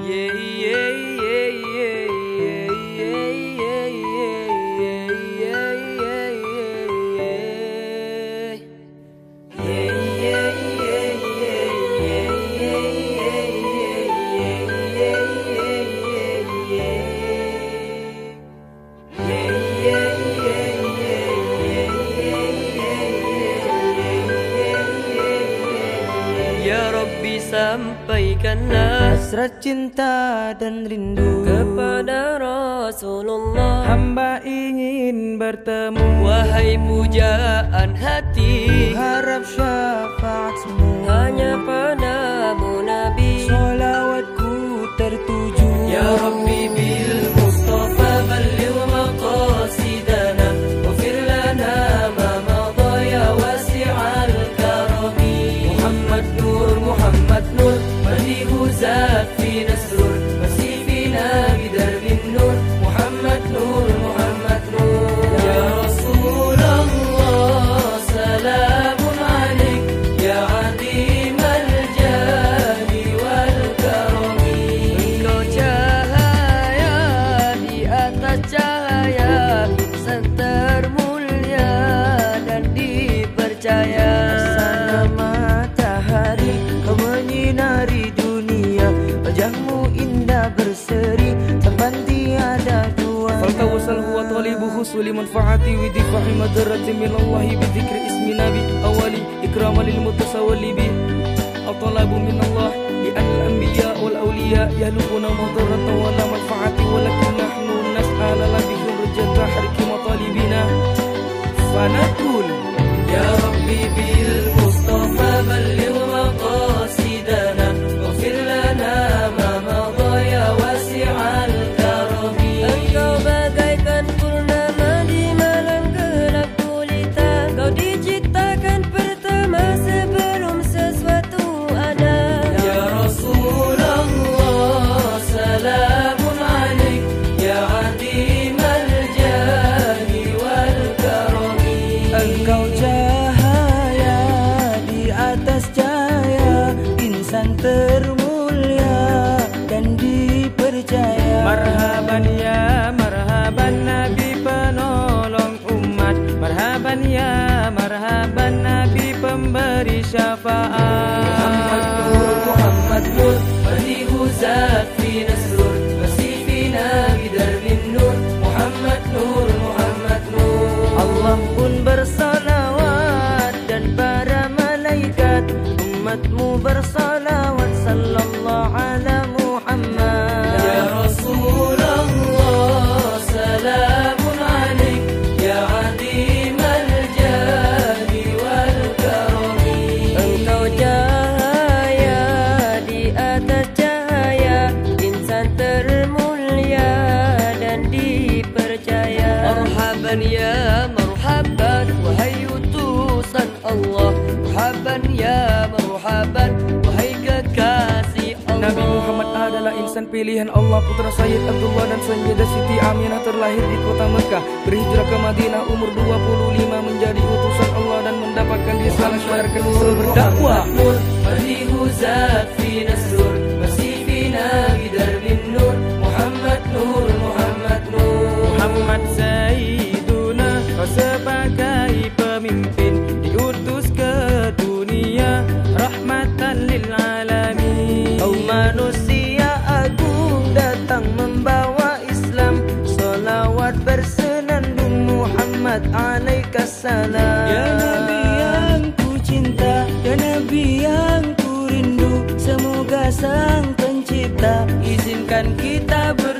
Ya Rabbi, sampaikanlah hasrat cinta dan rindu kepada Rasulullah. Hamba ingin bertemu, Wahai pujaan hati, harap syafaatmu hanya padamu Nabi. Salawatku tertuju, Ya Rabbi bil Mustafa balligh maqasidana waghfir lana ma madha ya wasi'al karami. Muhammad Nur madihu zat fi nasrur masifina bidarbin nur. Muhammad Nur Ya Rasulullah, salamun alaik ya azimal jali wal karami. Engkau cahaya di atas cahaya, insan termulia dan dipercaya. sana matahari kau menyinari dunia, wajahmu indah berseri tampan tiada dua. فالتوسل هو طالب حصول منفعتي ودفاع مضرة من الله بذكر اسم نبي أولي إكراما للمتسول به. الطلب من الله لأن الأنبياء والأولياء يهلكون مضرة ولا منفعة، ولكن نحن نسأل بهم رجة حرك مطالبنا فنقول Ya Rabbi bil Mustafa balligh maqasidana waghfir lana ma madha ya wasi'al karami. Engkau bagaikan purnama di malam gelap gulita, kau diciptakan pertama sebelum sesuatu ada. Ya Rasulullah, salamun alaik ya azimal jali wal karami. Engkau cahaya di atas cahaya, insan termulia dan dipercaya. Marhaban ya marhaban Nabi penolong umat, marhaban ya marhaban Nabi pemberi syafaat. Muhammad Nur madihu zat fi nasrur masifina bidarbin nur. Muhammad Nur Allah pun bersalawat dan para malaikat, umatmu bersalawat sallallahu ala Muhammad. Ya Rasulullah, salamun alaik ya azimal jali wal karami. Engkau cahaya di atas cahaya, insan termulia dan dipercaya. Marhaban ya marhaban, wahai utusan Allah. Marhaban ya marhaban, wahai kekasih Allah. Nabi Muhammad adalah insan pilihan Allah, putra Sayyid Abdullah dan Sayyidah Siti Aminah, terlahir di kota Mekah, berhijrah ke Madinah umur 25, menjadi utusan Allah dan mendapatkan Islam menyebarkan Islam berdakwah. madihu zat fi nasrur masifina bidarbin nur. Muhammad Nur Muhammad Sayyiduna, kau sebagai pemimpin diutus ke dunia rahmatan lil alamin. Kau manusia agung datang membawa Islam, salawat bersenandung Muhammad alaikassalam. Ya Nabi yang ku cinta, Ya Nabi yang ku rindu, semoga Sang Pencipta izinkan kita